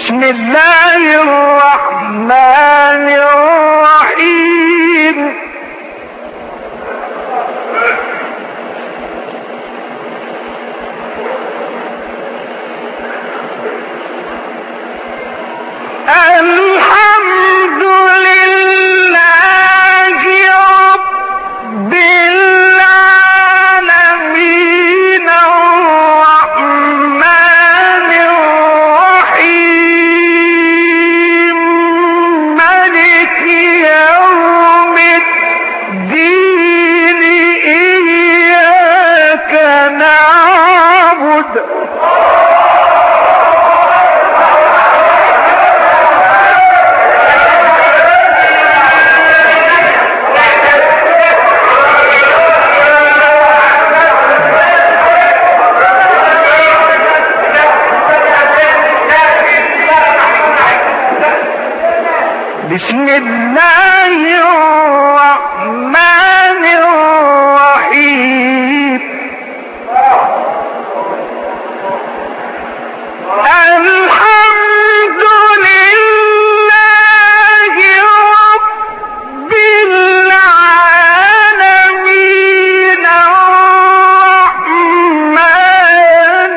بسم الله الرحمن الرحيم. الحمد لله رب العالمين الرحمن الرحيم مالك يوم الدين إياك نعبد بسم الله الرحمن الرحيم. الحمد لله رب العالمين الرحمن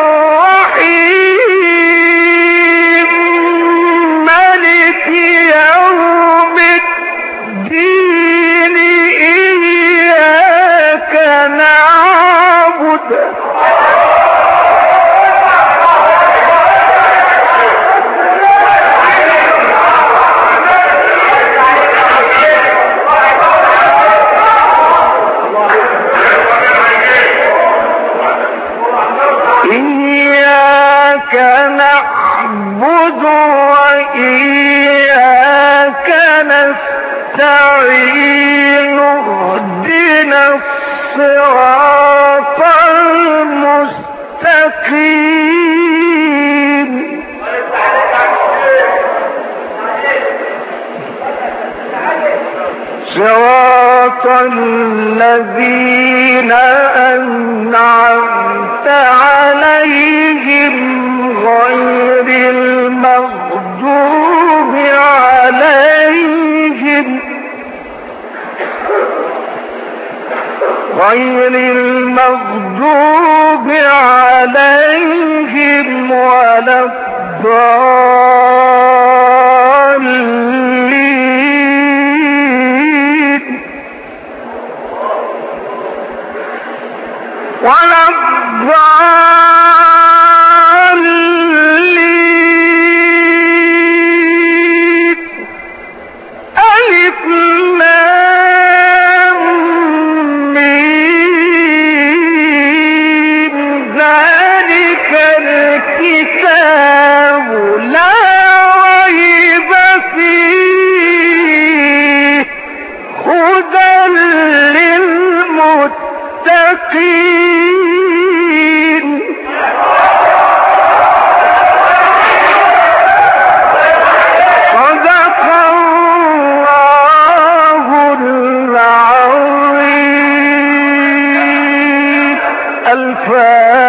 الرحيم مالك يوم الدين إياك نعبد إياك نعبد وإياك نستعين اهدنا الصراط المستقيم صراط الذين أنعمت عليهم غير المغضوب عليهم ولا الضالين ألف لام ميم ذلك الكتاب لا ريب فيه هدى للمتقين. صدق الله العظيم. الفاتحة.